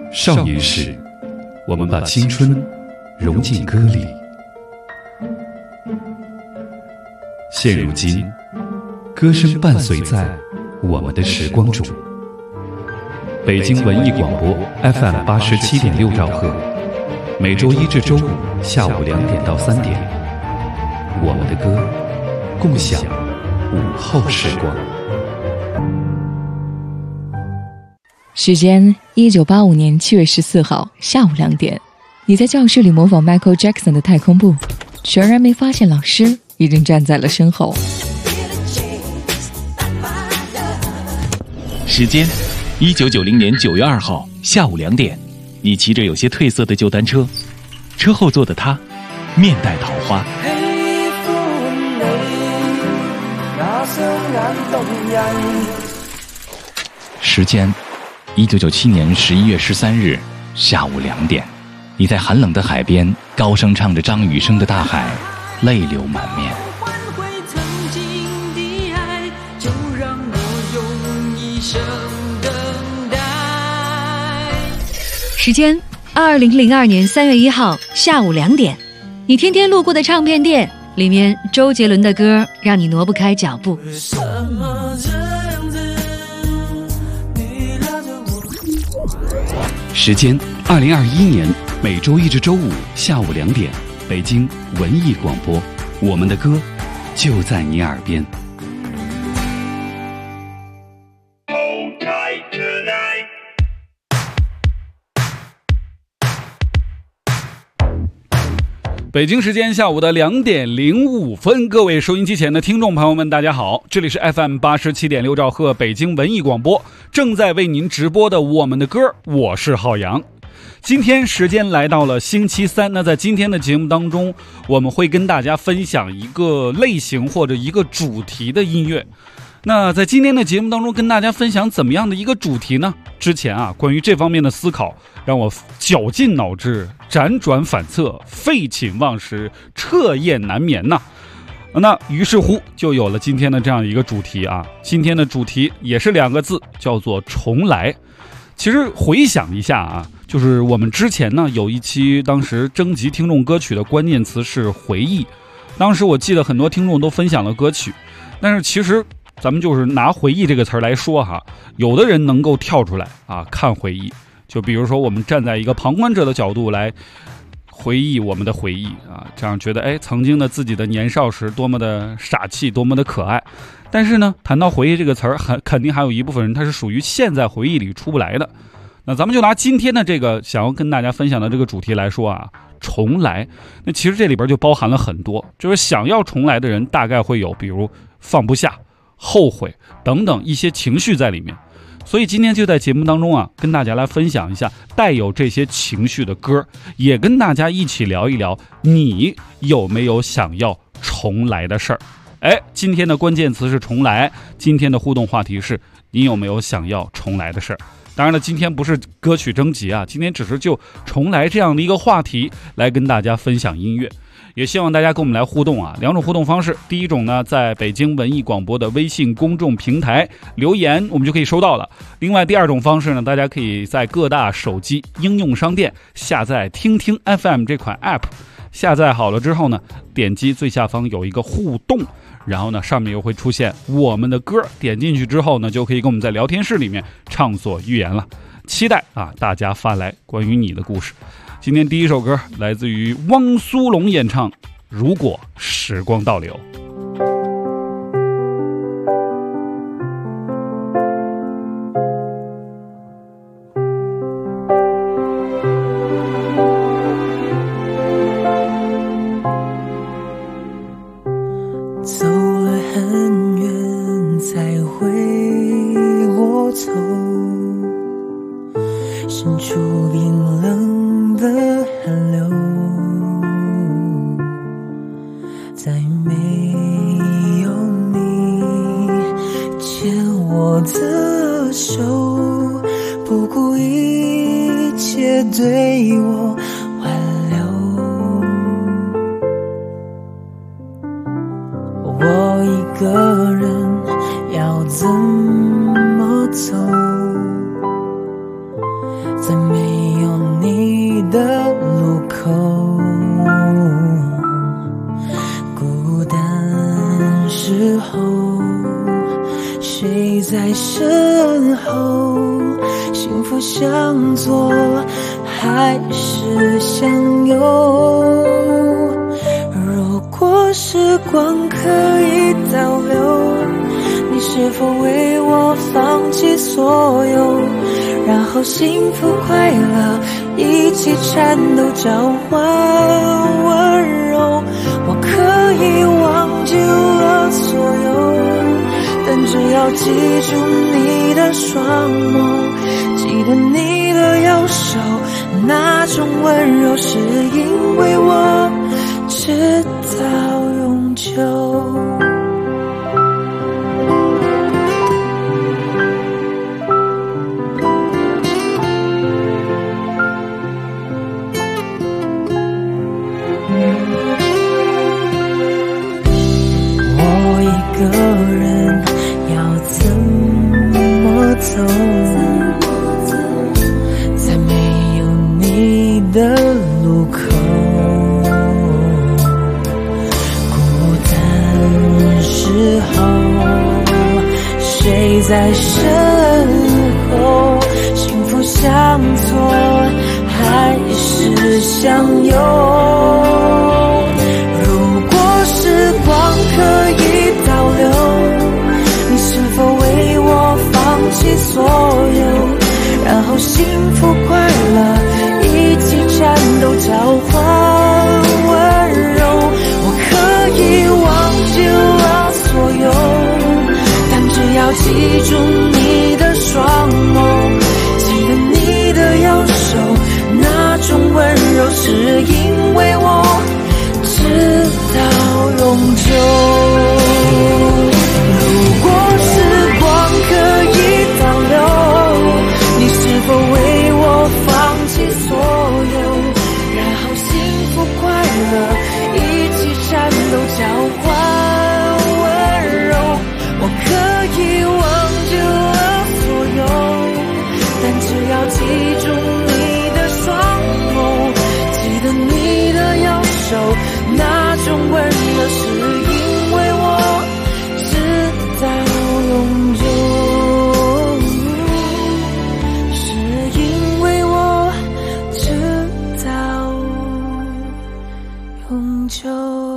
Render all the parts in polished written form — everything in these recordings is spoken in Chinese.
少年时，我们把青春融进歌里。现如今，歌声伴随在我们的时光中。北京文艺广播 FM87.6兆赫，每周一至周五下午2点到3点，我们的歌，共享午后时光。 时间1985年7月14号下午2点，你在教室里模仿 Michael Jackson 的太空步，全然没发现老师已经站在了身后。 时间1990年9月2号下午2点，你骑着有些褪色的旧单车，车后座的他面带桃花。时间1997年11月13日下午2点，你在寒冷的海边高声唱着张雨生的《大海》，泪流满面。 时间2002年3月1号下午2点，你天天路过的唱片店，里面周杰伦的歌让你挪不开脚步。 时间2021年每周一至周五下午2点，北京文艺广播，我们的歌就在你耳边。北京时间下午的2点05分，各位收音机前的听众朋友们，大家好，这里是 FM87.6兆赫北京文艺广播，正在为您直播的我们的歌，我是浩洋。今天时间来到了星期三，那在今天的节目当中，我们会跟大家分享一个类型或者一个主题的音乐。那在今天的节目当中跟大家分享怎么样的一个主题呢？之前关于这方面的思考让我绞尽脑汁，辗转反侧，废寝忘食，彻夜难眠呐。那于是乎就有了今天的这样一个主题啊。今天的主题也是2个字，叫做重来。其实回想一下啊，就是我们之前呢有一期当时征集听众歌曲的关键词是回忆，当时我记得很多听众都分享了歌曲，但是其实咱们就是拿回忆这个词来说哈，有的人能够跳出来看回忆，就比如说我们站在一个旁观者的角度来回忆我们的回忆这样觉得曾经的自己的年少时多么的傻气，多么的可爱。但是呢，谈到回忆这个词儿，肯定还有一部分人他是属于现在回忆里出不来的。那咱们就拿今天的这个想要跟大家分享的这个主题来说重来。那其实这里边就包含了很多，就是想要重来的人大概会有比如放不下、后悔等等一些情绪在里面。所以今天就在节目当中跟大家来分享一下带有这些情绪的歌，也跟大家一起聊一聊你有没有想要重来的事儿。今天的关键词是重来，今天的互动话题是你有没有想要重来的事儿。当然了，今天不是歌曲征集今天只是就重来这样的一个话题来跟大家分享音乐。也希望大家跟我们来互动2种互动方式。第一种呢，在北京文艺广播的微信公众平台留言，我们就可以收到了。另外第2种方式呢，大家可以在各大手机应用商店下载听听 FM 这款 app， 下载好了之后呢，点击最下方有一个互动，然后呢上面又会出现我们的歌，点进去之后呢，就可以跟我们在聊天室里面畅所欲言了。期待大家发来关于你的故事。今天第一首歌来自于汪苏泷演唱《如果时光倒流》。 走了很远才回过头，伸出冰冷的寒流，再没有你牵我的手，不顾一切对我挽留。我一个人要怎么走，在没的路口，孤单时候谁在身后，幸福向左还是向右，如果时光可以倒流，你是否为我放弃所有，然后幸福快乐一起颤抖，交换温柔。我可以忘记了所有，但只要记住你的双眸，记得你的右手，那种温柔是因为我直到永久。个人要怎么走，在没有你的路口，孤单时候谁在身后，幸福向左还是向右，如果时光可以倒流，你是否为我放弃所有，然后幸福快乐一起颤抖，交换温柔。我可以忘记了所有，但只要记住你的双眸，记得你的右手，那种温柔是因为我直到永久。如果时光可以倒流，你是否为我放弃所有，然后幸福快乐一起颤抖，交换温柔。我可以忘记了所有，但只要记住你的双眸，记得你的右手，那种温柔是因为我直到永久，是因为我直到永久。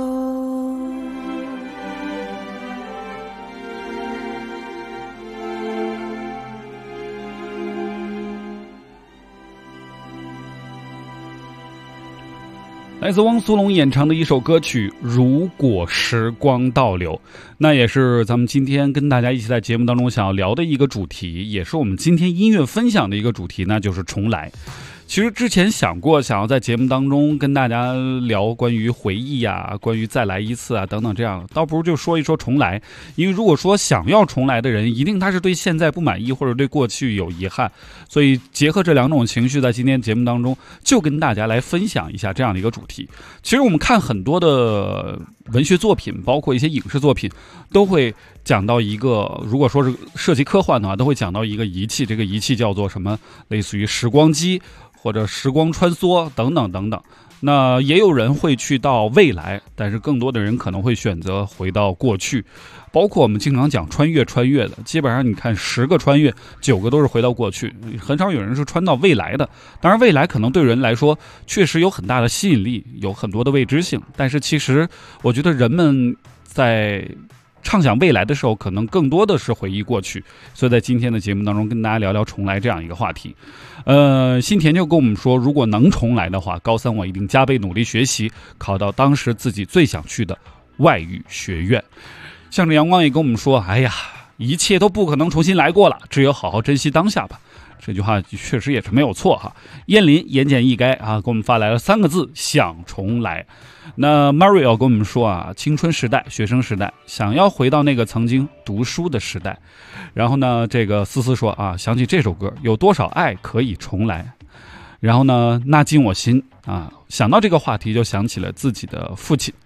来自汪苏泷演唱的一首歌曲《如果时光倒流》，那也是咱们今天跟大家一起在节目当中想要聊的一个主题，也是我们今天音乐分享的一个主题，那就是重来。其实之前想过想要在节目当中跟大家聊关于回忆啊，关于再来一次啊等等，这样倒不如就说一说重来。因为如果说想要重来的人，一定他是对现在不满意或者对过去有遗憾，所以结合这两种情绪，在今天节目当中就跟大家来分享一下这样的一个主题。其实我们看很多的文学作品，包括一些影视作品，都会讲到一个，如果说是涉及科幻的话，都会讲到一个仪器，这个仪器叫做什么，类似于时光机或者时光穿梭等等等等。那也有人会去到未来，但是更多的人可能会选择回到过去。包括我们经常讲穿越的，基本上你看10个穿越9个都是回到过去，很少有人是穿到未来的。当然未来可能对人来说确实有很大的吸引力，有很多的未知性，但是其实我觉得人们在畅想未来的时候，可能更多的是回忆过去。所以在今天的节目当中跟大家聊聊重来这样一个话题。新田就跟我们说，如果能重来的话，高3我一定加倍努力学习，考到当时自己最想去的外语学院。向着阳光也跟我们说，哎呀，一切都不可能重新来过了，只有好好珍惜当下吧。这句话确实也是没有错哈。燕林言简意赅啊，给我们发来了3个字：想重来。那 Mario 跟我们说啊，青春时代、学生时代，想要回到那个曾经读书的时代。然后呢，这个思思说啊，想起这首歌，有多少爱可以重来。然后呢，那进我心啊，想到这个话题就想起了自己的父亲。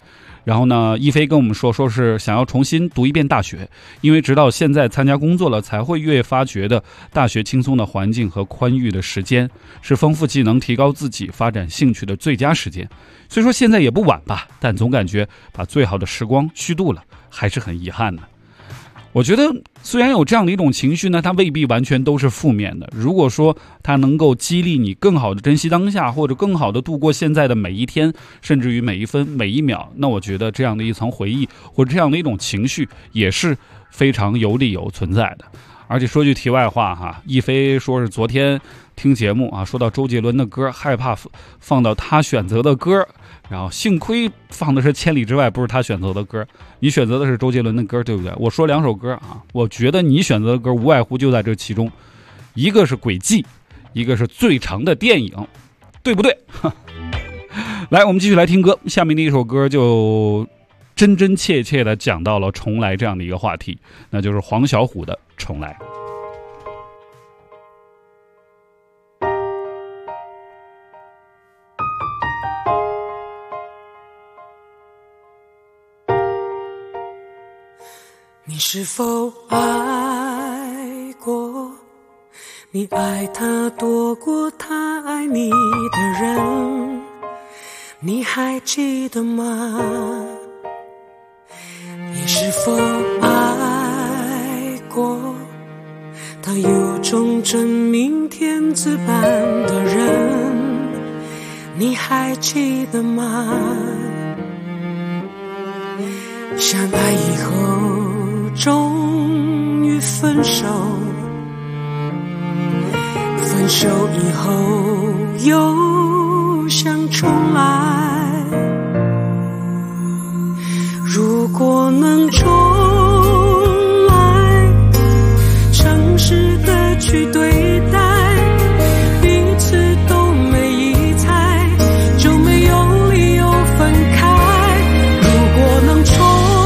然后呢，一飞跟我们说是想要重新读一遍大学，因为直到现在参加工作了，才会越发觉得大学轻松的环境和宽裕的时间是丰富技能、提高自己、发展兴趣的最佳时间。虽说现在也不晚吧，但总感觉把最好的时光虚度了，还是很遗憾的。我觉得虽然有这样的一种情绪呢，它未必完全都是负面的。如果说它能够激励你更好的珍惜当下，或者更好的度过现在的每一天，甚至于每一分每一秒，那我觉得这样的一层回忆或者这样的一种情绪也是非常有理由存在的。而且说句题外话哈，一飞说是昨天听节目啊，说到周杰伦的歌，害怕放到他选择的歌，然后幸亏放的是千里之外，不是他选择的歌。你选择的是周杰伦的歌，对不对？我说2首歌啊，我觉得你选择的歌无外乎就在这其中，一个是轨迹，一个是最长的电影，对不对？来，我们继续来听歌，下面的一首歌就真真切切的讲到了重来这样的一个话题，那就是黄小琥的重来。 你是否爱过？你爱他多过他爱你的人，你还记得吗？你是否爱过他有种真命天子般的人，你还记得吗？相爱以后终于分手，分手以后又想重来，如果能重来，诚实的去对待，彼此都没疑猜，就没有理由分开。如果能重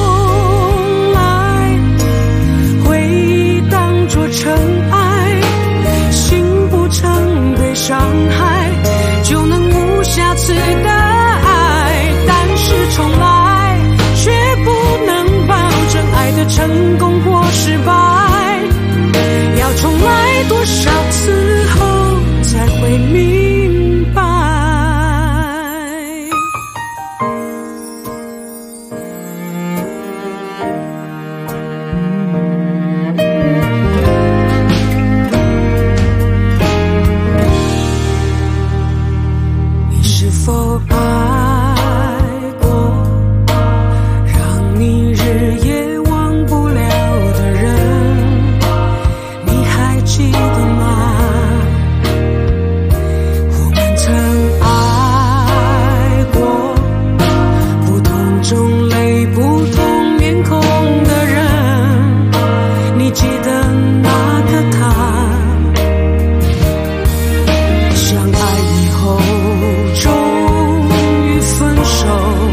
来，回忆当作尘埃，心不曾被伤害，就能无瑕疵的爱。但是重来却不能保证爱的成功或失败，要重来多少次后才会明白。你是否爱过让你日夜忘不了的人，你还记得吗？我们曾爱过不同种类不同面孔的人，你记得那个他？相爱以后终于分手，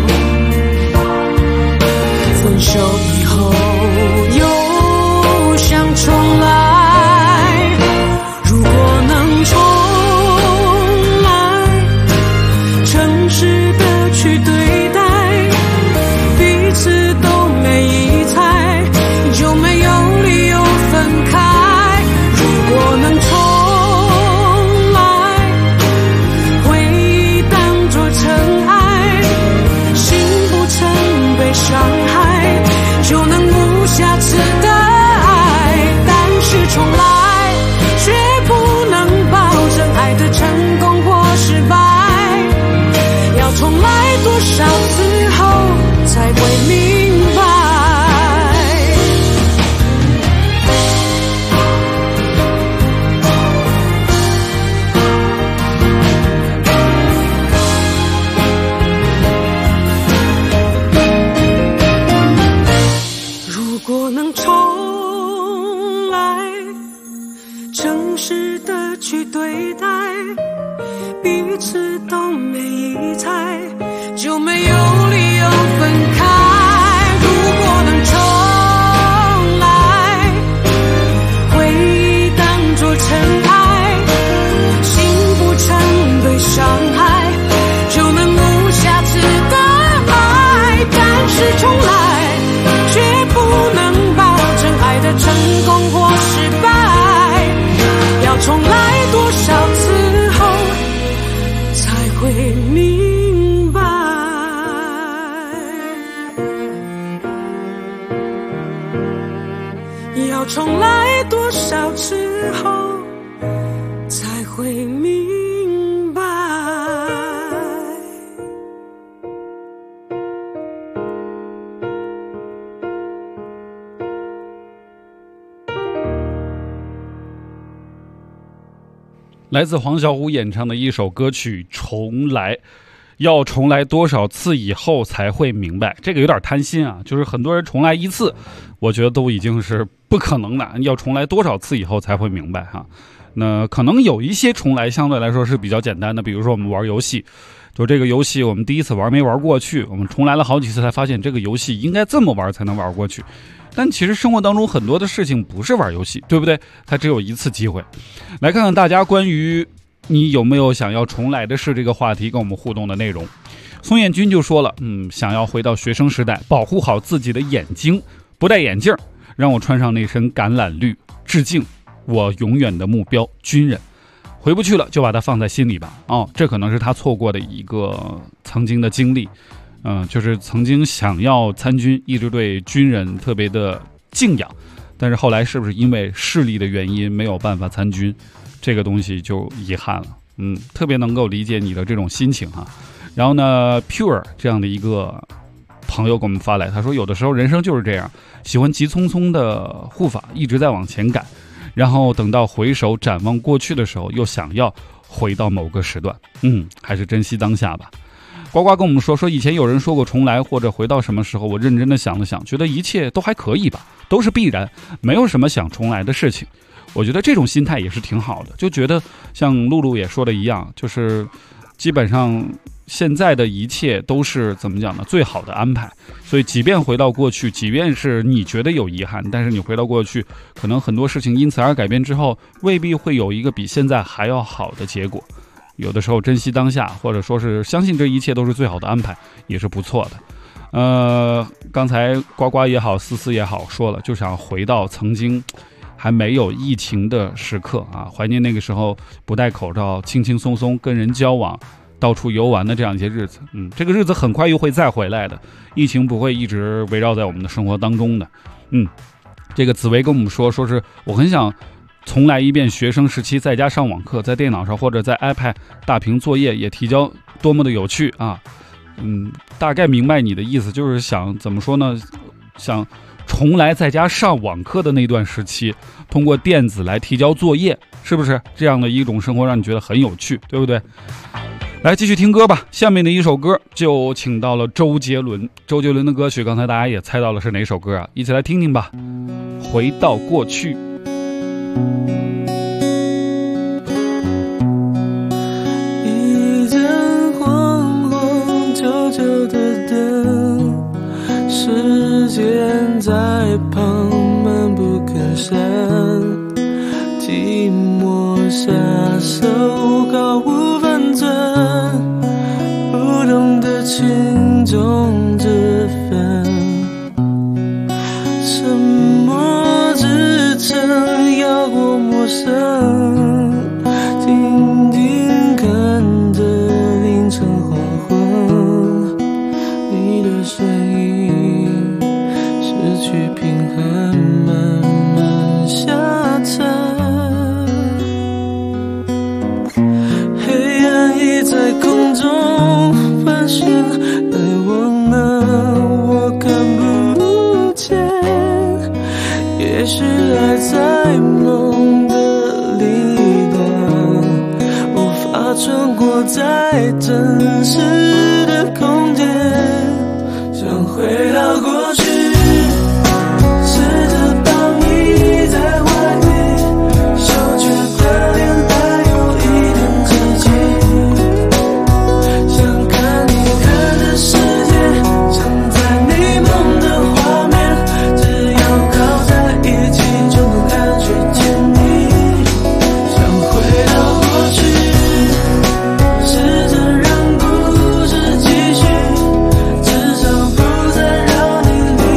分手以后又想重来，如果能重来，诚实的去对待，彼此都没疑猜，就没有理由分开。如果能重来，回忆当作尘埃，心不曾被伤害，就能无瑕疵的爱。但是重来却不能保证爱的成功或失败，要重来多少次后才会明白。如果能重来，诚实的去对待，彼此都没疑猜，就没有理由分开。如果能重来，回忆当作尘埃，心不曾被伤害，就能无瑕疵的爱。但会明白。 来自黄小琥演唱的一首歌曲《重来》，要重来多少次以后才会明白？这个有点贪心啊，就是很多人重来一次，我觉得都已经是不可能的，要重来多少次以后才会明白哈？那可能有一些重来相对来说是比较简单的，比如说我们玩游戏，就这个游戏我们第一次玩没玩过去，我们重来了好几次才发现这个游戏应该这么玩才能玩过去。但其实生活当中很多的事情不是玩游戏，对不对？它只有一次机会。来看看大家关于你有没有想要重来的事这个话题跟我们互动的内容。宋彦军就说了，想要回到学生时代，保护好自己的眼睛，不戴眼镜，让我穿上那身橄榄绿，致敬我永远的目标军人。回不去了就把它放在心里吧。这可能是他错过的一个曾经的经历。就是曾经想要参军，一直对军人特别的敬仰，但是后来是不是因为势力的原因没有办法参军，这个东西就遗憾了。特别能够理解你的这种心情哈。然后呢 Pure 这样的一个朋友给我们发来，他说有的时候人生就是这样，喜欢急匆匆的护法，一直在往前赶，然后等到回首展望过去的时候，又想要回到某个时段。还是珍惜当下吧。呱呱跟我们说以前有人说过重来或者回到什么时候，我认真的想了想，觉得一切都还可以吧，都是必然，没有什么想重来的事情。我觉得这种心态也是挺好的，就觉得像露露也说的一样，就是基本上现在的一切都是怎么讲呢，最好的安排。所以即便回到过去，即便是你觉得有遗憾，但是你回到过去，可能很多事情因此而改变之后，未必会有一个比现在还要好的结果。有的时候珍惜当下，或者说是相信这一切都是最好的安排，也是不错的。刚才呱呱也好，思思也好说了，就想回到曾经还没有疫情的时刻啊，怀念那个时候不戴口罩，轻轻松松跟人交往，到处游玩的这样一些日子。这个日子很快又会再回来的，疫情不会一直围绕在我们的生活当中的。这个紫薇跟我们说是我很想重来一遍学生时期在家上网课，在电脑上或者在 iPad 大屏作业也提交，多么的有趣啊！大概明白你的意思，就是想怎么说呢？想重来在家上网课的那段时期，通过电子来提交作业，是不是这样的一种生活让你觉得很有趣，对不对？来继续听歌吧，下面的一首歌就请到了周杰伦。周杰伦的歌曲，刚才大家也猜到了是哪首歌啊？一起来听听吧。回到过去。 一盏黄黄旧旧的灯，时间在旁闷不吭声，寂寞下手毫无分寸，不懂得轻重之分，沉默支撑要过陌生，静静看着凌晨黄昏，你的身影失去平衡，慢慢下沉，黑暗已在空中盘旋，而我呢，我看不见，也许爱在梦的另一端，无法穿过在真实的空间，想回到过去，试着帮你在怀里羞怯的脸带有一点自己，想看你看的世界，想在你梦的画面，只要靠在一起就能感觉甜蜜，想回到过去，试着让故事继续，至少不再让你离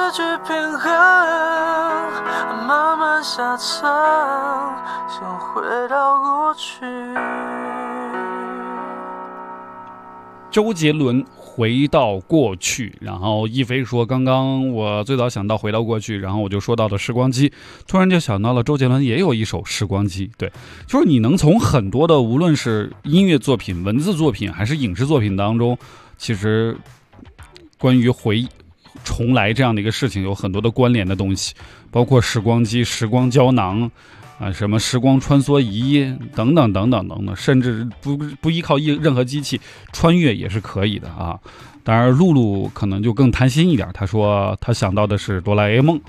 去平衡，慢慢下沉，想回到过去。 周杰伦回到过去，然后一飞说刚刚我最早想到回到过去，然后我就说到了时光机，突然就想到了周杰伦也有一首时光机。对，就是你能从很多的无论是音乐作品、文字作品还是影视作品当中，其实关于重来这样的一个事情有很多的关联的东西，包括时光机、时光胶囊啊，什么时光穿梭仪等等等等等等，甚至不依靠任何机器穿越也是可以的啊。当然露露可能就更贪心一点，他说他想到的是哆啦 A 梦。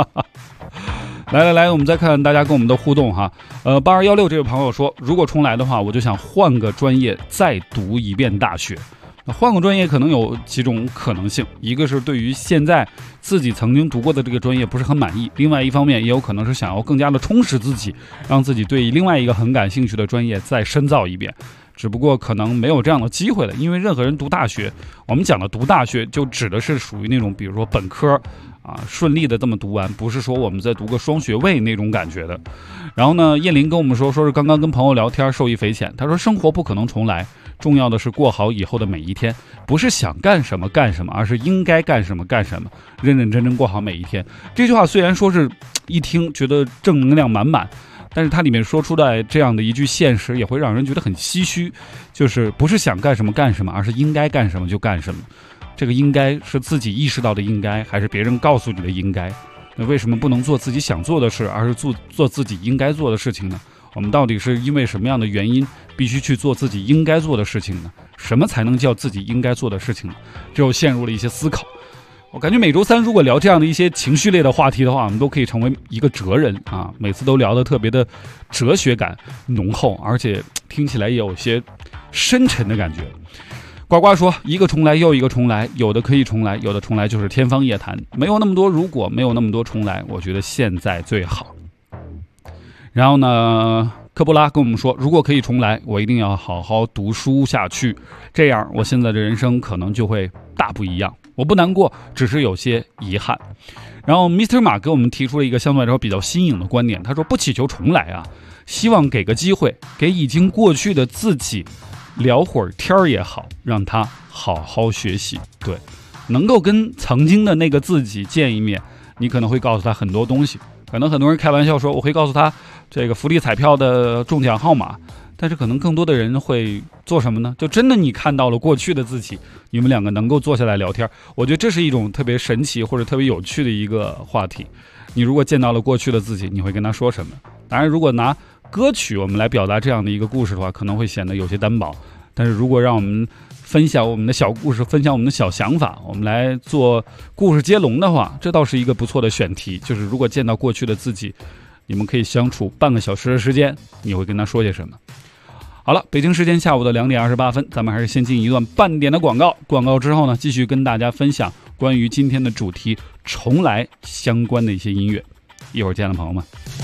来，我们再看大家跟我们的互动哈。8216这位朋友说，如果重来的话，我就想换个专业再读一遍大学。换个专业可能有几种可能性，一个是对于现在自己曾经读过的这个专业不是很满意，另外一方面也有可能是想要更加的充实自己，让自己对另外一个很感兴趣的专业再深造一遍，只不过可能没有这样的机会了。因为任何人读大学，我们讲的读大学就指的是属于那种比如说本科啊顺利的这么读完，不是说我们在读个双学位那种感觉的。然后呢，叶林跟我们说是刚刚跟朋友聊天受益匪浅，他说生活不可能重来，重要的是过好以后的每一天，不是想干什么干什么，而是应该干什么干什么，认认真真过好每一天。这句话虽然说是一听觉得正能量满满，但是它里面说出来这样的一句现实也会让人觉得很唏嘘，就是不是想干什么干什么，而是应该干什么就干什么。这个应该是自己意识到的应该，还是别人告诉你的应该？那为什么不能做自己想做的事，而是做自己应该做的事情呢？我们到底是因为什么样的原因必须去做自己应该做的事情呢？什么才能叫自己应该做的事情呢？这又陷入了一些思考。我感觉每周三如果聊这样的一些情绪类的话题的话，我们都可以成为一个哲人啊！每次都聊得特别的哲学感浓厚，而且听起来也有些深沉的感觉。呱呱说，一个重来又一个重来，有的可以重来，有的重来就是天方夜谭，没有那么多如果，没有那么多重来，我觉得现在最好。然后呢，科布拉跟我们说，如果可以重来，我一定要好好读书下去，这样我现在的人生可能就会大不一样。我不难过，只是有些遗憾。然后 Mr. 马给我们提出了一个相对来说比较新颖的观点，他说不祈求重来啊，希望给个机会，给已经过去的自己聊会儿天也好，让他好好学习。对，能够跟曾经的那个自己见一面，你可能会告诉他很多东西。可能很多人开玩笑说，我会告诉他这个福利彩票的中奖号码，但是可能更多的人会做什么呢？就真的你看到了过去的自己，你们两个能够坐下来聊天，我觉得这是一种特别神奇或者特别有趣的一个话题。你如果见到了过去的自己，你会跟他说什么？当然如果拿歌曲我们来表达这样的一个故事的话，可能会显得有些单薄，但是如果让我们分享我们的小故事，分享我们的小想法，我们来做故事接龙的话，这倒是一个不错的选题。就是如果见到过去的自己，你们可以相处半个小时的时间，你会跟他说些什么？好了，北京时间下午的2点28分，咱们还是先进一段半点的广告。广告之后呢，继续跟大家分享关于今天的主题重来相关的一些音乐。一会儿见了，朋友们。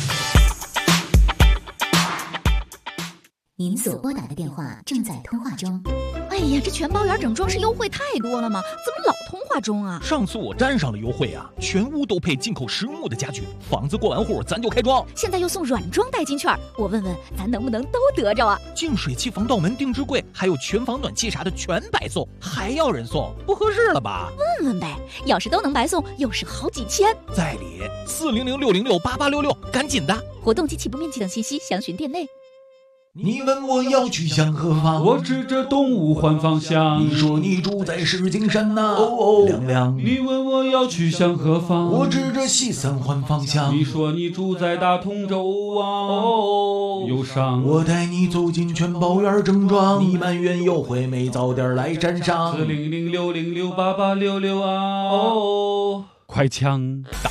您所拨打的电话正在通话中。 哎呀，这全包圆整装饰优惠太多了吗？怎么老通话中啊？ 上次我沾上了优惠啊，全屋都配进口实木的家具，房子过完户咱就开装。 现在又送软装代金券，我问问咱能不能都得着啊？ 净水器、防盗门、定制柜，还有全房暖气啥的全白送，还要人送，不合适了吧？ 问问呗，要是都能白送，又是好几千。 在理400-606-8866，赶紧的！ 活动及起步面积等信息详询店内。 你问我要去向何方， 我指着东吴换方向。 你说你住在石景山呐，亮亮。 你问我要去向何方， 我指着西三换方向。 你说你住在大同州啊，忧伤。 我带你走进全包园正装，你满园优惠没早点来沾上。 400-606-8866啊，快枪打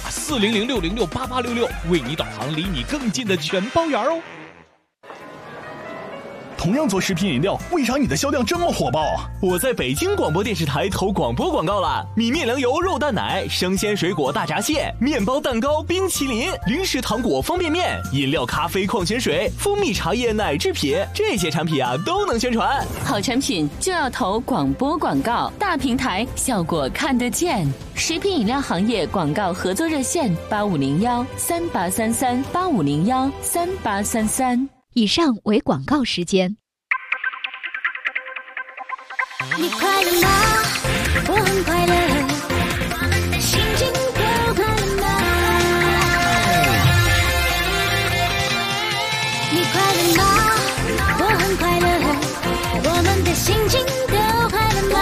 400-606-8866，为你导航离你更近的全包园哦。 同样做食品饮料，为啥你的销量这么火爆啊？ 我在北京广播电视台投广播广告了，米面粮油肉蛋奶、生鲜水果大闸蟹、面包蛋糕、冰淇淋、零食糖果方便面、饮料咖啡矿泉水、蜂蜜茶叶奶制品，这些产品啊都能宣传。 好产品就要投广播广告，大平台效果看得见。食品饮料行业广告合作热线8501-3833-8501-3833。 以上为广告时间。 你快乐吗？我很快乐，心情都快乐吗？你快乐吗？我很快乐，我们的心情都快乐吗？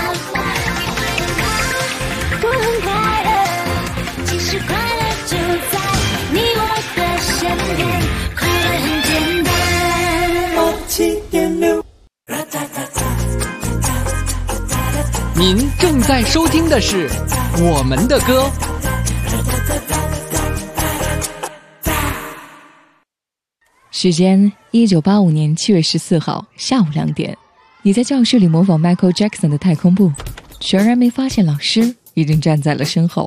我很快乐，其实快乐就在你我的身边，快乐很简单。87.6。 您正在收听的是我们的歌。 时间1985年7月14号下午2点，你在教室里模仿 Michael Jackson 的太空步，全然没发现老师已经站在了身后。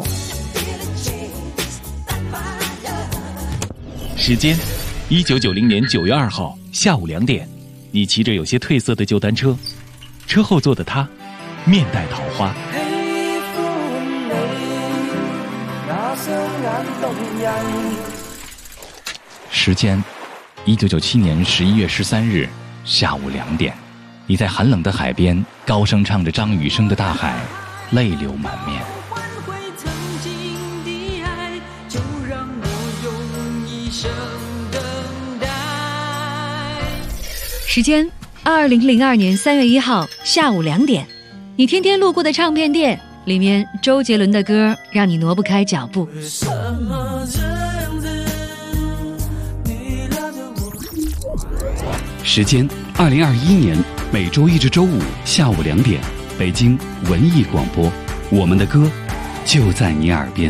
时间1990年9月2号下午2点，你骑着有些褪色的旧单车，车后座的他面带桃花。时间1997年11月13日下午2点，你在寒冷的海边高声唱着张雨生的《大海》，泪流满面。 时间2002年3月1号下午2点，你天天路过的唱片店里面，周杰伦的歌让你挪不开脚步。 时间2021年每周一至周五下午2点，北京文艺广播，我们的歌就在你耳边。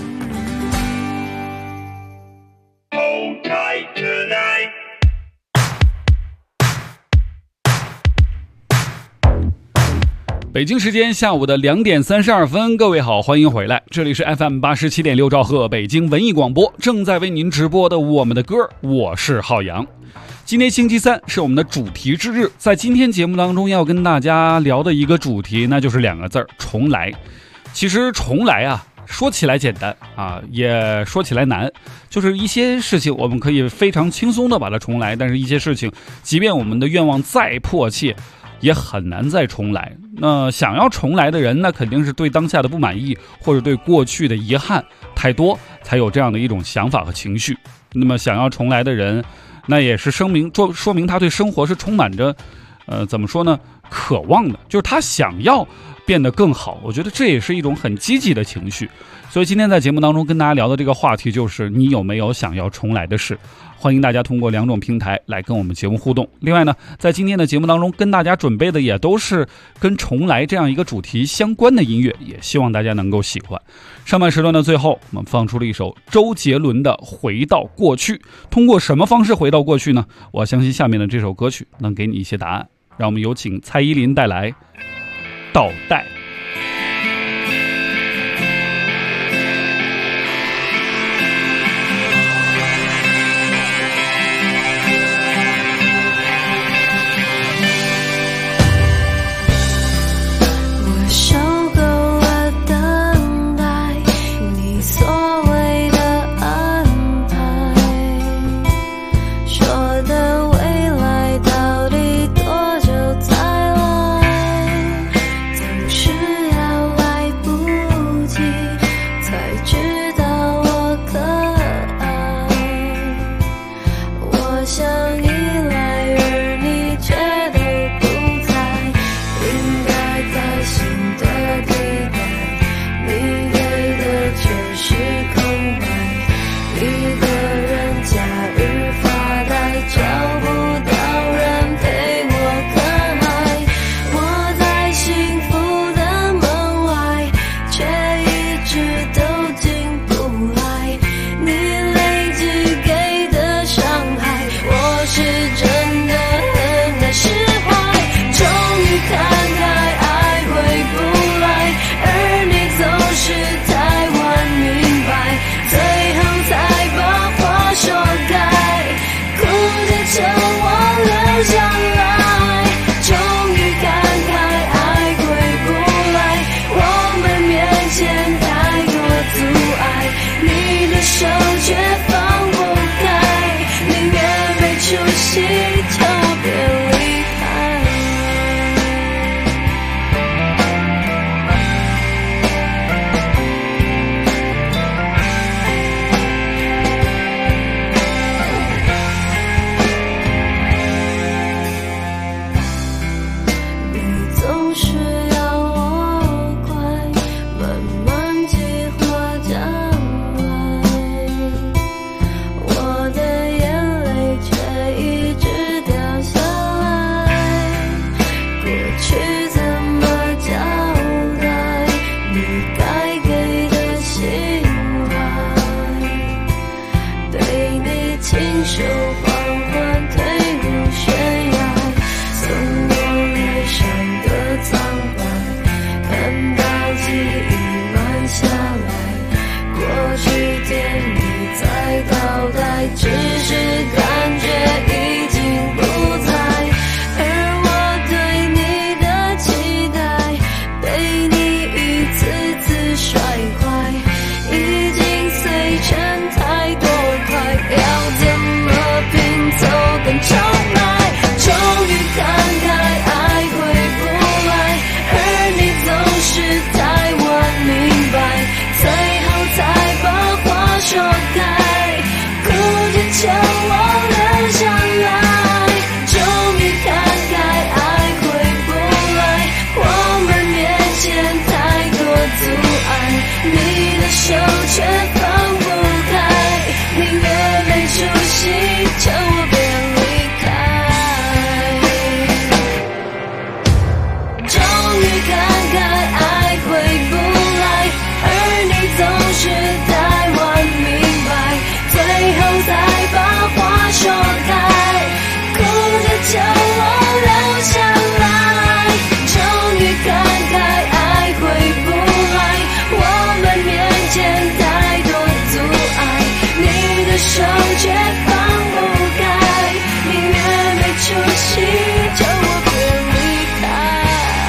北京时间下午的2点32分，各位好，欢迎回来，这里是 FM 87.6兆赫北京文艺广播，正在为您直播的我们的歌，我是浩洋。今天星期三是我们的主题之日，在今天节目当中要跟大家聊的一个主题，那就是2个字，重来。其实重来啊，说起来简单啊，也说起来难，就是一些事情我们可以非常轻松的把它重来，但是一些事情即便我们的愿望再迫切，也很难再重来。那想要重来的人，那肯定是对当下的不满意，或者对过去的遗憾太多，才有这样的一种想法和情绪。那么想要重来的人，那也是说明他对生活是充满着怎么说呢，渴望的，就是他想要变得更好。我觉得这也是一种很积极的情绪。所以今天在节目当中跟大家聊的这个话题就是你有没有想要重来的事。欢迎大家通过2种平台来跟我们节目互动。另外呢，在今天的节目当中跟大家准备的也都是跟重来这样一个主题相关的音乐，也希望大家能够喜欢。上半时段的最后，我们放出了一首周杰伦的《回到过去》。通过什么方式回到过去呢？我相信下面的这首歌曲能给你一些答案。让我们有请蔡依林带来《倒带》。 是过去天你再倒带，只是感觉已经不在，而我对你的期待被你一次次摔坏，已经碎成太多块，要怎么拼凑跟重来，终于看开爱回不来，而你总是太晚明白，最后才把话说开，哭着求我留下来，终于看开爱回不来，我们面前太多阻碍，你的手却放不开，宁愿没出息求我别离开，终于看开爱回不来，而你总是太晚明白，最后才把话说开，哭着求我留下来，终于看开爱回不来，我们面前太多阻碍，你的手却放不开，宁愿没出息求我别离开。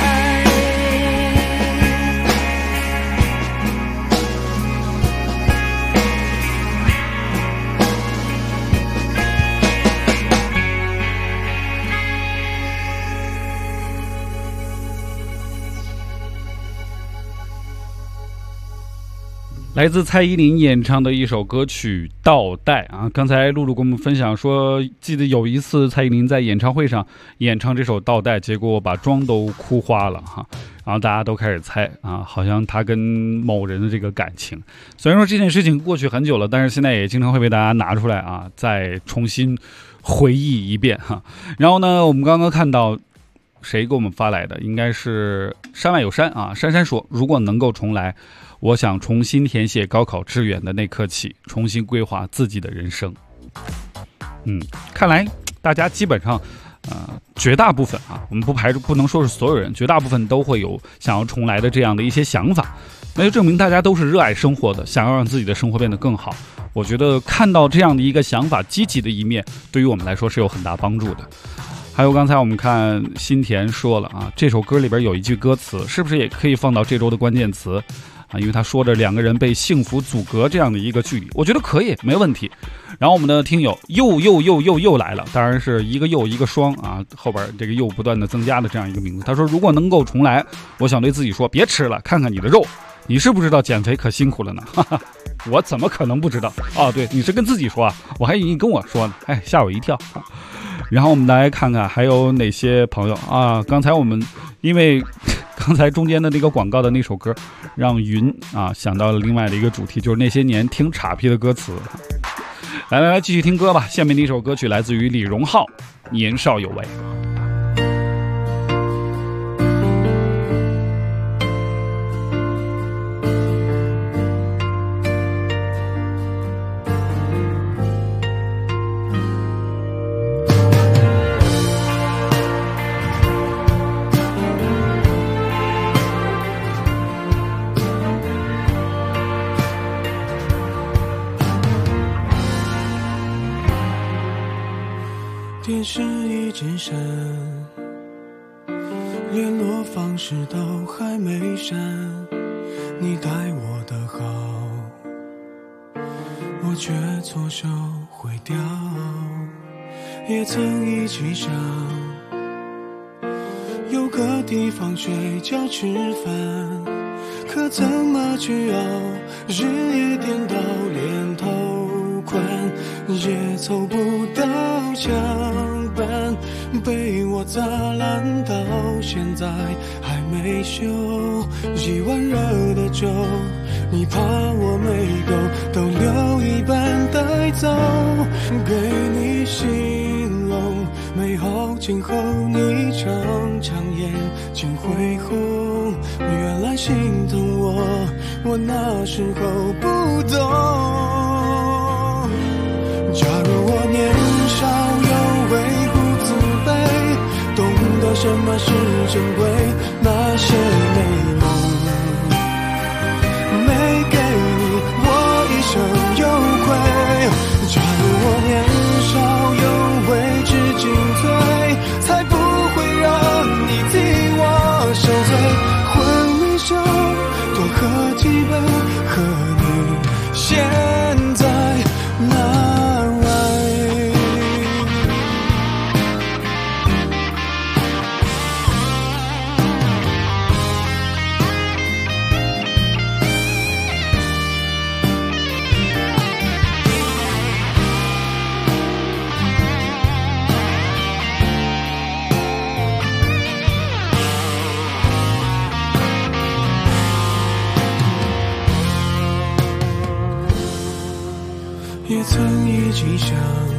来自蔡依林演唱的一首歌曲《倒带》啊，刚才露露跟我们分享说，记得有一次蔡依林在演唱会上演唱这首《倒带》，结果把妆都哭花了哈，然后大家都开始猜啊，好像她跟某人的这个感情。虽然说这件事情过去很久了，但是现在也经常会被大家拿出来啊，再重新回忆一遍哈。然后呢，我们刚刚看到谁给我们发来的，应该是山外有山啊，珊珊说，如果能够重来，我想重新填写高考志愿的那刻起，重新规划自己的人生。看来大家基本上绝大部分啊，我们不排除，不能说是所有人，绝大部分都会有想要重来的这样的一些想法，那就证明大家都是热爱生活的，想要让自己的生活变得更好。我觉得看到这样的一个想法，积极的一面，对于我们来说是有很大帮助的。还有刚才我们看新田说了啊，这首歌里边有一句歌词，是不是也可以放到这周的关键词啊？因为他说着两个人被幸福阻隔这样的一个距离，我觉得可以，没问题。然后我们的听友又来了，当然是一个又一个双啊，后边这个又不断的增加的这样一个名字。他说，如果能够重来，我想对自己说，别吃了，看看你的肉，你是不知道减肥可辛苦了呢？哈哈，我怎么可能不知道啊？对，你是跟自己说啊，我还以为你跟我说呢，哎，吓我一跳。然后我们来看看还有哪些朋友啊？刚才我们因为刚才中间的那个广告的那首歌，让云啊想到了另外的一个主题，就是那些年听岔劈的歌词。来，继续听歌吧。下面的一首歌曲来自于李荣浩，《年少有为》。 电视一直闪，联络方式都还没删，你待我的好，我却错手毁掉。也曾一起想有个地方睡觉吃饭，可怎么去熬，日夜颠倒，连头款也凑不到墙板，被我砸烂到现在还没修。一碗热的粥，你怕我没够，都留一半带走，给你形容美好今后，你常常眼睛会红。原来心疼我那时候不懂。假如我年少有为不自卑，懂得什么是珍贵，那些美梦没给你，我一现在哪位？也曾一起想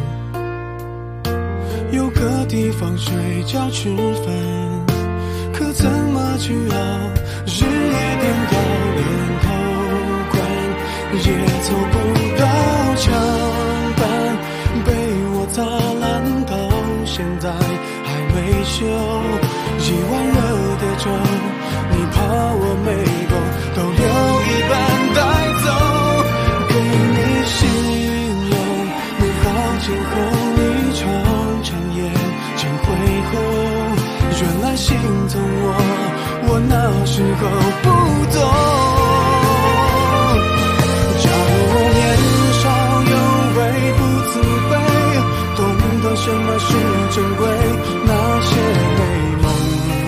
有个地方睡觉吃饭，可怎么去熬，日夜颠倒连头款也凑不到墙板，被我砸烂到现在还没修。一碗热的粥，你怕我没够，都留一半带走，给你信用美好今后一场场夜间会后，原来心疼我那时候不懂。假如我年少有为不自卑，懂得什么是珍贵，那些美梦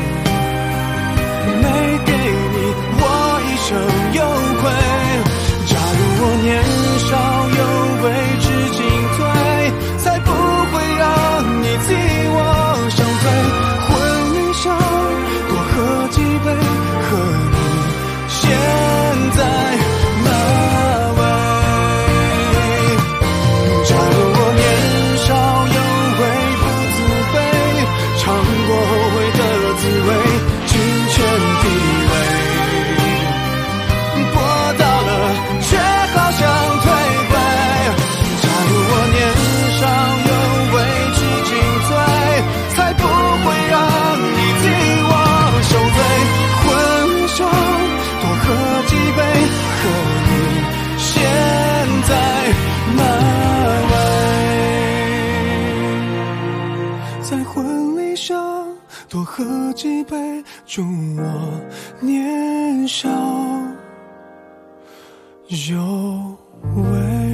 没给你我一生有愧。假如我年少有为知进退，才不会让你替我伤罪。婚礼上多喝几杯，和你现在哪位？假如我年少有为不自卑，尝过后悔的滋味，金钱地位博到了却好像退回。假如我年少有为知进退，才不会让你替我受罪。婚礼上多喝几杯，和你现在哪位？在婚礼上多喝几杯，祝我年少有为。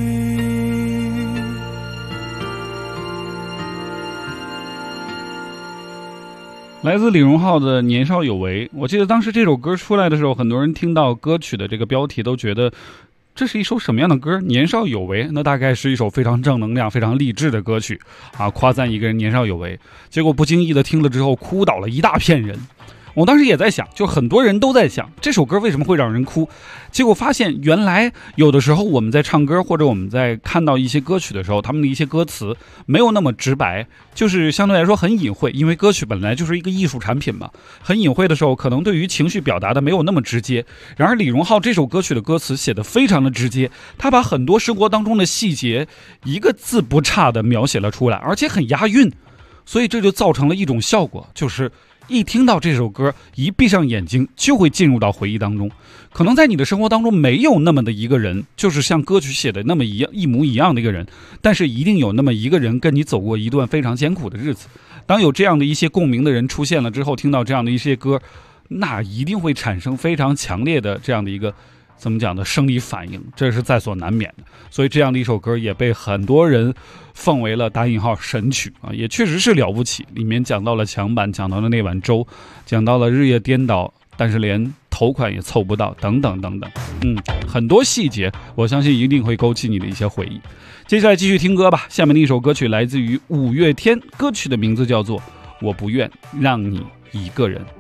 来自李荣浩的《年少有为》，我记得当时这首歌出来的时候，很多人听到歌曲的这个标题都觉得这是一首什么样的歌？年少有为，那大概是一首非常正能量、非常励志的歌曲啊，夸赞一个人年少有为。结果不经意的听了之后，哭倒了一大片人。我当时也在想，就很多人都在想这首歌为什么会让人哭，结果发现原来有的时候我们在唱歌或者我们在看到一些歌曲的时候，他们的一些歌词没有那么直白，就是相对来说很隐晦，因为歌曲本来就是一个艺术产品嘛，很隐晦的时候可能对于情绪表达的没有那么直接。然而李荣浩这首歌曲的歌词写得非常的直接，他把很多生活当中的细节一个字不差的描写了出来，而且很押韵，所以这就造成了一种效果，就是一听到这首歌，一闭上眼睛就会进入到回忆当中。可能在你的生活当中没有那么的一个人，就是像歌曲写的那么一模一样的一个人，但是一定有那么一个人跟你走过一段非常艰苦的日子。当有这样的一些共鸣的人出现了之后，听到这样的一些歌，那一定会产生非常强烈的这样的一个怎么讲的生理反应，这是在所难免的。所以这样的一首歌也被很多人奉为了打引号神曲啊，也确实是了不起。里面讲到了墙板，讲到了那碗粥，讲到了日夜颠倒，但是连头款也凑不到，等等等等。很多细节，我相信一定会勾起你的一些回忆。接下来继续听歌吧，下面的一首歌曲来自于五月天，歌曲的名字叫做《我不愿让你一个人》。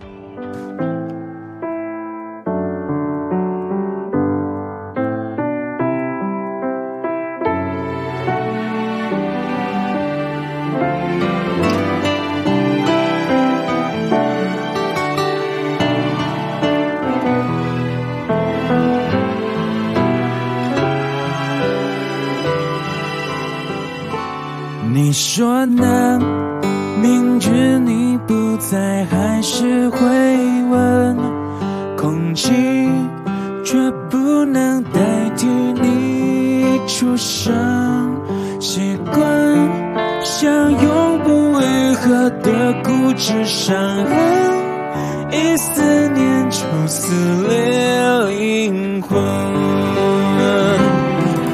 你说呢？明知你不在，还是会问。空气却不能代替你出声。习惯像永不愈合的固执伤痕，一思念就撕裂灵魂。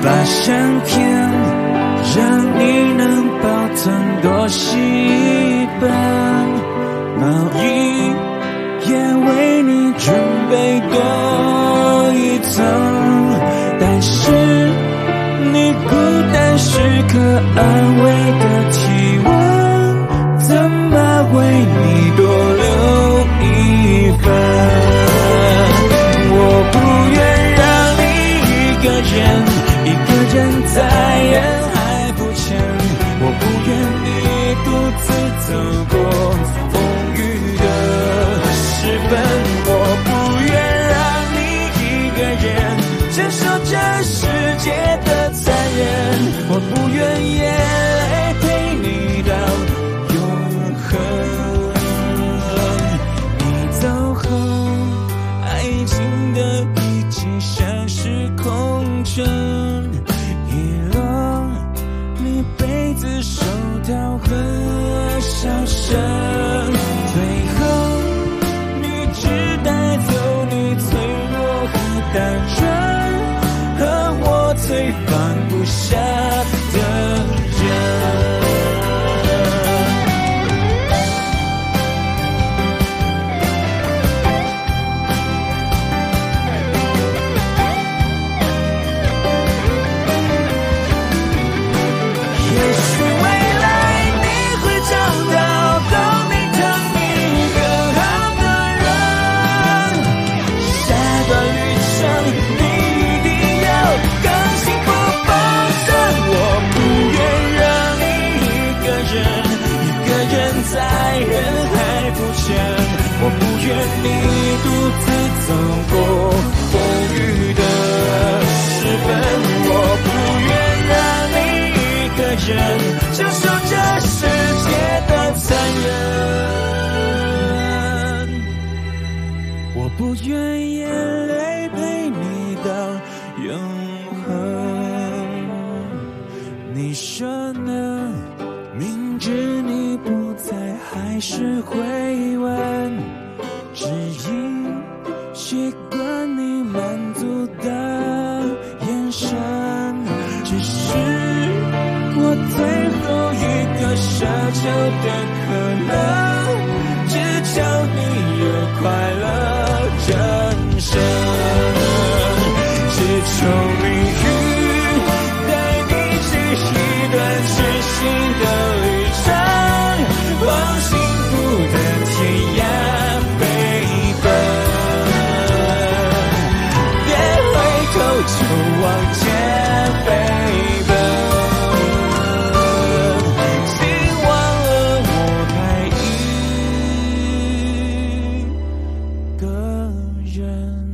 把相片让你能保存多细本，毛衣也为你准备多一层，但是你孤单时刻安慰的体温，怎么为你多留一份？我不愿让你一个人在人海浮沉，我不愿你独自走过风雨的时分，我不愿让你一个人承受这世界的残忍，我不愿眼泪陪你到永恒。你走后，爱情的已经像是空城，遗落你杯子、手套和笑声，最后你只带走你脆弱和单纯，和我最放不下的人。我不愿你独自走过风雨的时分，我不愿让你一个人承受这世界的残忍，我不愿眼泪陪你到永恒。你说呢？明知你不在，还是会问，只因习惯你满足的眼神，只是我最后一个奢求的可能，只求你有快乐人生，只求命运带你去一段全新的旅程，往幸福的天涯飞奔，别回头就往前飞奔，请忘了我还一个人。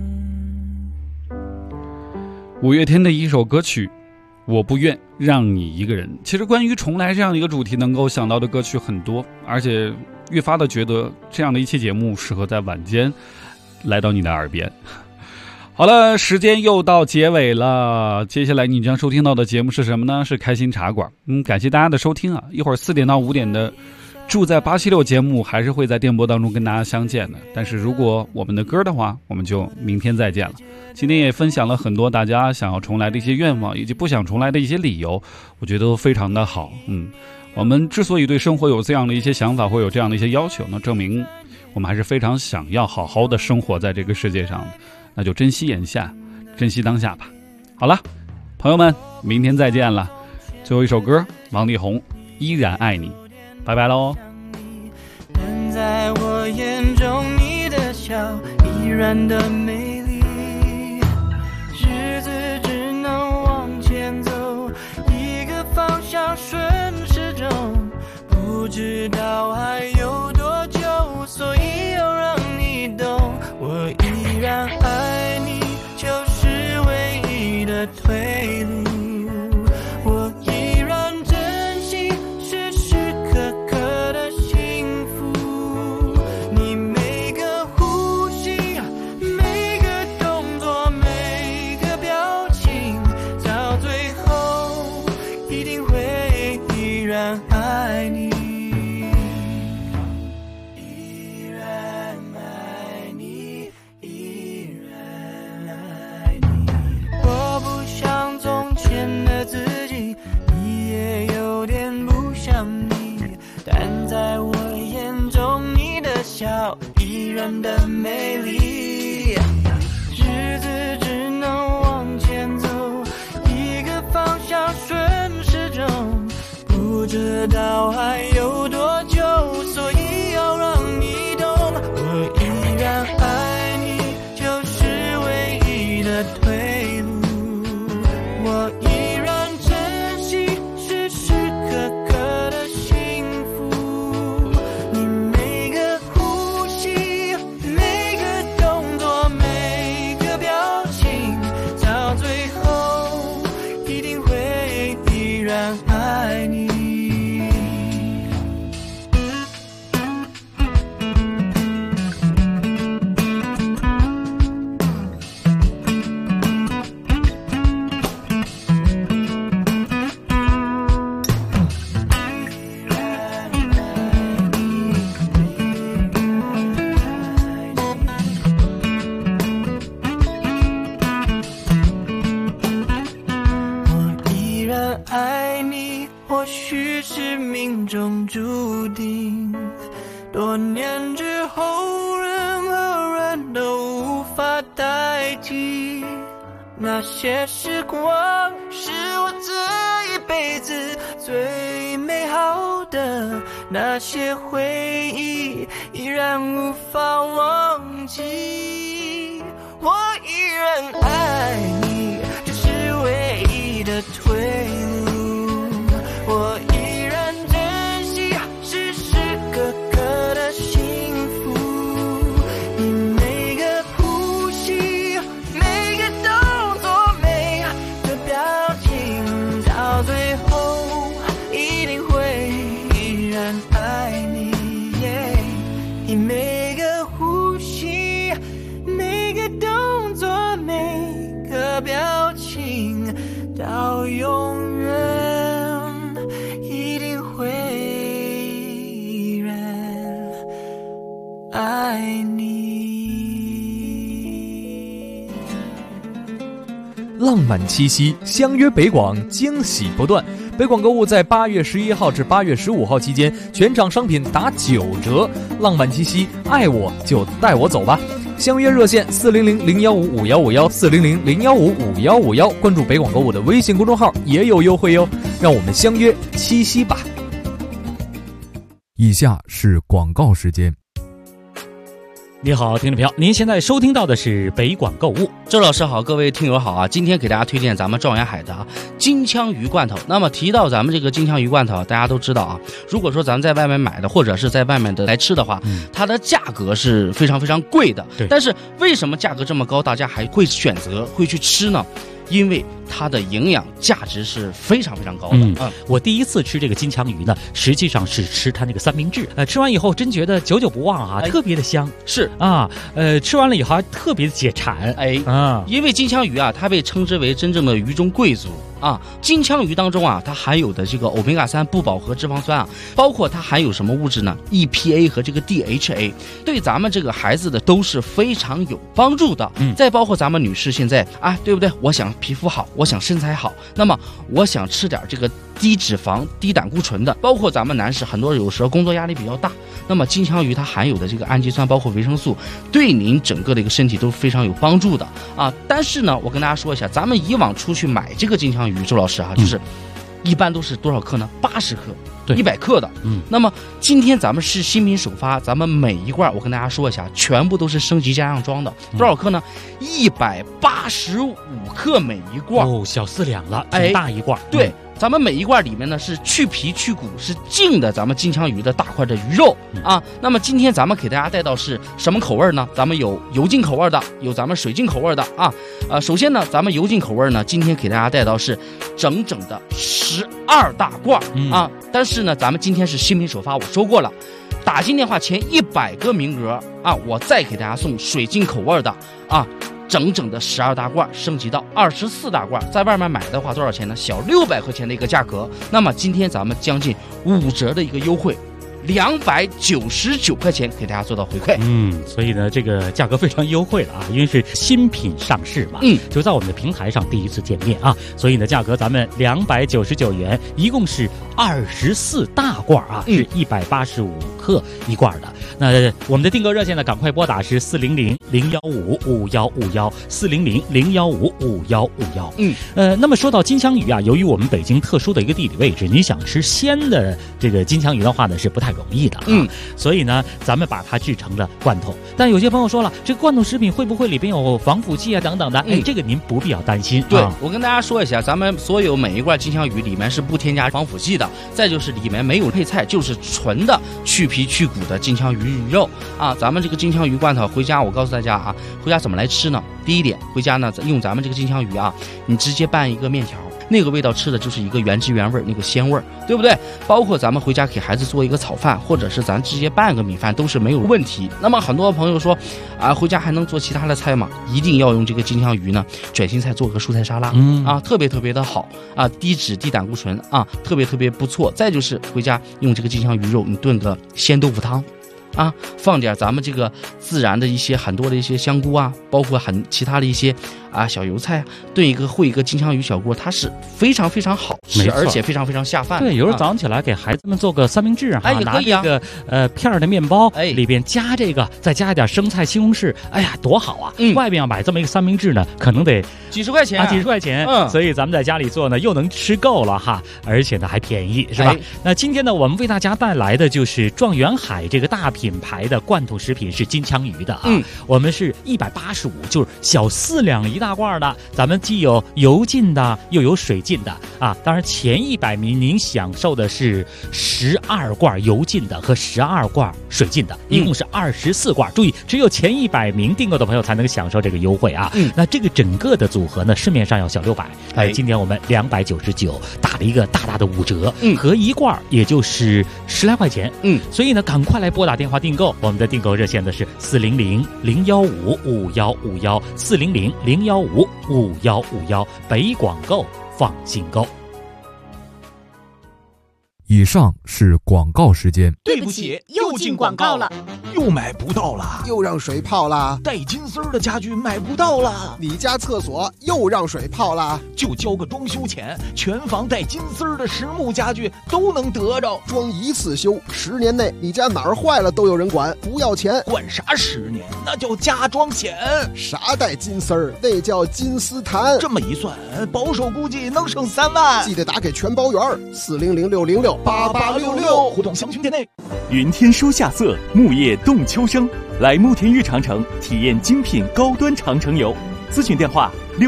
五月天的一首歌曲，我不愿让你一个人。其实关于重来这样的一个主题，能够想到的歌曲很多，而且越发的觉得这样的一期节目适合在晚间来到你的耳边。好了，时间又到结尾了，接下来你将收听到的节目是什么呢？是开心茶馆。感谢大家的收听啊！一会儿4点到5点的住在876节目还是会在电波当中跟大家相见的，但是如果我们的歌的话，我们就明天再见了。今天也分享了很多大家想要重来的一些愿望，以及不想重来的一些理由，我觉得都非常的好。我们之所以对生活有这样的一些想法，或有这样的一些要求，那证明我们还是非常想要好好的生活在这个世界上的，那就珍惜眼下，珍惜当下吧。好了，朋友们，明天再见了。最后一首歌，王力宏，依然爱你，拜拜喽。 但在我眼中，你的笑依然的美丽，日子只能往前走，一个方向顺时钟，不知道还有多久，所以要让你懂，我依然爱你，就是唯一的退路。我依然珍惜时时刻刻的幸福，你每个呼吸，每然的美丽。日子只能往前走，一个方向顺时钟，不知道还有多久，所以要让你懂，我依然爱你，就是唯一的退路。我依然珍惜时时刻刻的幸福，你每个呼吸，每个动作，每个表情，到最后一定会依然爱你。爱你，或许是命中注定，多年之后，任何人都无法代替。那些时光是我这一辈子最美好的，那些回忆依然无法忘记。我依然爱你，这是唯一的退路。我依然珍惜时时刻刻的幸福，你每个呼吸，每个动作，每个表情，到最后一定会依然爱你。你每个呼吸，每个动作，每个表情，到永远一定会依然爱你。 浪漫七夕，相约北广，惊喜不断。北广购物在8月11号至8月15号期间，全场商品打9折。浪漫七夕，爱我就带我走吧。相约热线400-015-5151 400-015-5151，关注北广购物的微信公众号也有优惠哟。让我们相约七夕吧。以下是广告时间。 你好，听众朋友，您现在收听到的是北广购物。 周老师好，各位听友好啊！今天给大家推荐咱们状元海的金枪鱼罐头。那么提到咱们这个金枪鱼罐头，大家都知道啊，如果说咱们在外面买的，或者是在外面的来吃的话，它的价格是非常非常贵的。但是为什么价格这么高，大家还会选择会去吃呢？因为它的营养价值是非常非常高的。 我第一次吃这个金枪鱼呢，实际上是吃它那个三明治。吃完以后真觉得久久不忘啊，特别的香。 是啊，吃完了以后还特别的解馋。 因为金枪鱼啊，它被称之为真正的鱼中贵族啊。金枪鱼当中啊，它含有的这个欧米伽3不饱和脂肪酸啊，包括它含有什么物质呢 ？EPA 和这个 DHA， 对咱们这个孩子的都是非常有帮助的。再包括咱们女士现在啊，对不对？我想皮肤好，我想身材好，那么我想吃点这个低脂肪、低胆固醇的。包括咱们男士，很多有时候工作压力比较大，那么金枪鱼它含有的这个氨基酸，包括维生素，对您整个的一个身体都非常有帮助的啊。但是呢，我跟大家说一下，咱们以往出去买这个金枪鱼，周老师啊，就是一般都是多少克呢？80克。100克的。那么今天咱们是新品首发，咱们每一罐我跟大家说一下，全部都是升级加上装的。多少克呢？185克每一罐。 哦，小4两了，挺大一罐。 对。咱们每一罐里面呢是去皮去骨，是净的咱们金枪鱼的大块的鱼肉啊。那么今天咱们给大家带到是什么口味呢？咱们有油浸口味的，有咱们水浸口味的啊。首先呢，咱们油浸口味呢，今天给大家带到是整整的12大罐啊。但是呢，咱们今天是新品首发，我说过了，打进电话前100个名额啊，我再给大家送水浸口味的啊。整整的12大罐升级到24大罐，在外面买的话多少钱呢？小600块钱的一个价格。那么今天咱们将近5折的一个优惠， 299块钱给大家做到回馈。 所以呢，这个价格非常优惠了啊，因为是新品上市嘛，就在我们的平台上第一次见面啊，所以呢，价格咱们299元，一共是24大罐啊，是185克一罐的。那我们的订购热线呢，赶快拨打是400-015-5151，400-015-5151。那么说到金枪鱼啊，由于我们北京特殊的一个地理位置，你想吃鲜的这个金枪鱼的话呢，是不太容易的啊。所以呢，咱们把它制成了罐头。但有些朋友说了，这个罐头食品会不会里边有防腐剂啊等等的？这个您不必要担心。 对，我跟大家说一下，咱们所有每一罐金枪鱼里面是不添加防腐剂的，再就是里面没有配菜，就是纯的去皮去骨的金枪鱼肉啊。咱们这个金枪鱼罐头回家，我告诉大家啊，回家怎么来吃呢？第一点，回家呢用咱们这个金枪鱼啊，你直接拌一个面条。那个味道吃的就是一个原汁原味，那个鲜味儿，对不对？包括咱们回家给孩子做一个炒饭，或者是咱直接拌个米饭都是没有问题。那么很多朋友说啊，回家还能做其他的菜吗？一定要用这个金枪鱼呢，卷心菜做个蔬菜沙拉，啊，特别特别的好啊，低脂低胆固醇啊，特别特别不错。再就是回家用这个金枪鱼肉，你炖个鲜豆腐汤。啊，放点咱们这个自然的一些很多的一些香菇啊，包括其他的一些啊小油菜，炖一个烩一个金枪鱼小锅，它是非常非常好吃，而且非常非常下饭。 对，有时候早上起来给孩子们做个三明治哈， 也可以啊， 拿这个片儿的面包，里边加这个，再加一点生菜、西红柿，哎呀，多好啊！外边要买这么一个三明治呢，可能得几十块钱啊，几十块钱。所以咱们在家里做呢，又能吃够了哈，而且呢还便宜，是吧？那今天呢，我们为大家带来的就是状元海这个大品牌的罐头食品是金枪鱼的啊，我们是185，就是小4两一大罐的，咱们既有油浸的又有水浸的啊。当然前100名您享受的是12罐油浸的和12罐水浸的，一共是24罐。注意，只有前100名订购的朋友才能享受这个优惠啊。那这个整个的组合呢，市面上要小600，今天我们299打了一个大大的5折，合一罐也就是10来块钱。所以呢，赶快来拨打电话订购。我们的订购热线呢是400-015-5151，400-015-5151，北广购放心购。 以上是广告时间。 对不起，又进广告了，又买不到了， 又让水泡了， 带金丝儿的家具买不到了， 你家厕所又让水泡了， 就交个装修钱，全房带金丝儿的实木家具都能得着， 装一次修，10年内你家哪儿坏了都有人管，不要钱。 管啥10年？那叫家装险。 啥带金丝儿？那叫金丝檀。 这么一算，保守估计能省3万。 记得打给全包圆，400-606-8866， 互动详询店内。 云天书夏色，木叶动秋声，来慕田峪长城体验精品高端长城游。咨询电话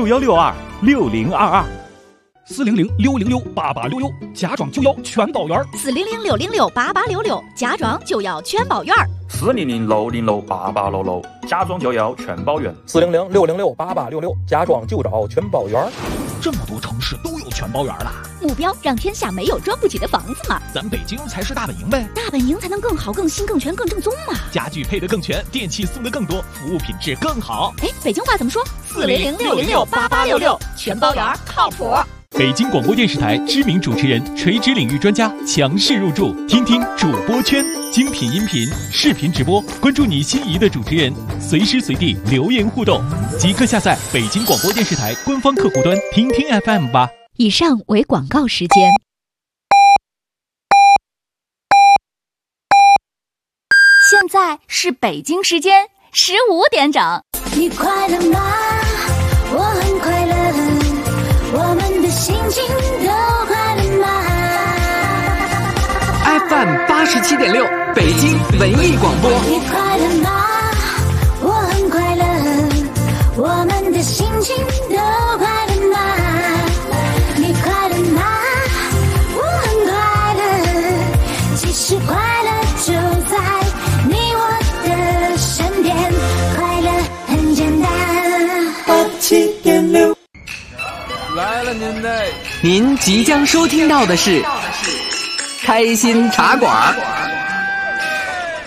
61626022，400-606-8866，家装就要全包圆 ，400-606-8866，家装就要全包圆 ，400-606-8866，家装就要全包圆 ，400-606-8866，家装就找全包圆。 这么多城市都有全包圆了， 目标让天下没有装不起的房子嘛， 咱北京才是大本营呗， 大本营才能更好、更新、更全、更正宗嘛。 家具配得更全，电器送得更多，服务品质更好。 北京话怎么说？400-606-8866，全包圆靠谱。 北京广播电视台知名主持人、垂直领域专家强势入驻，听听主播圈，精品音频、视频直播，关注你心仪的主持人，随时随地留言互动，即刻下载北京广播电视台官方客户端，听听 FM 吧。 以上为广告时间。 现在是北京时间15点整。 你快乐吗？我很快乐，我们的心情都快乐吗 ？FM 87.6，北京文艺广播。 你快乐吗？我很快乐，我们的心情都快乐吗？你快乐吗？我很快乐，其实快乐就在你我的身边，快乐很简单。87.6。 来了您的，您即将收听到的是开心茶馆。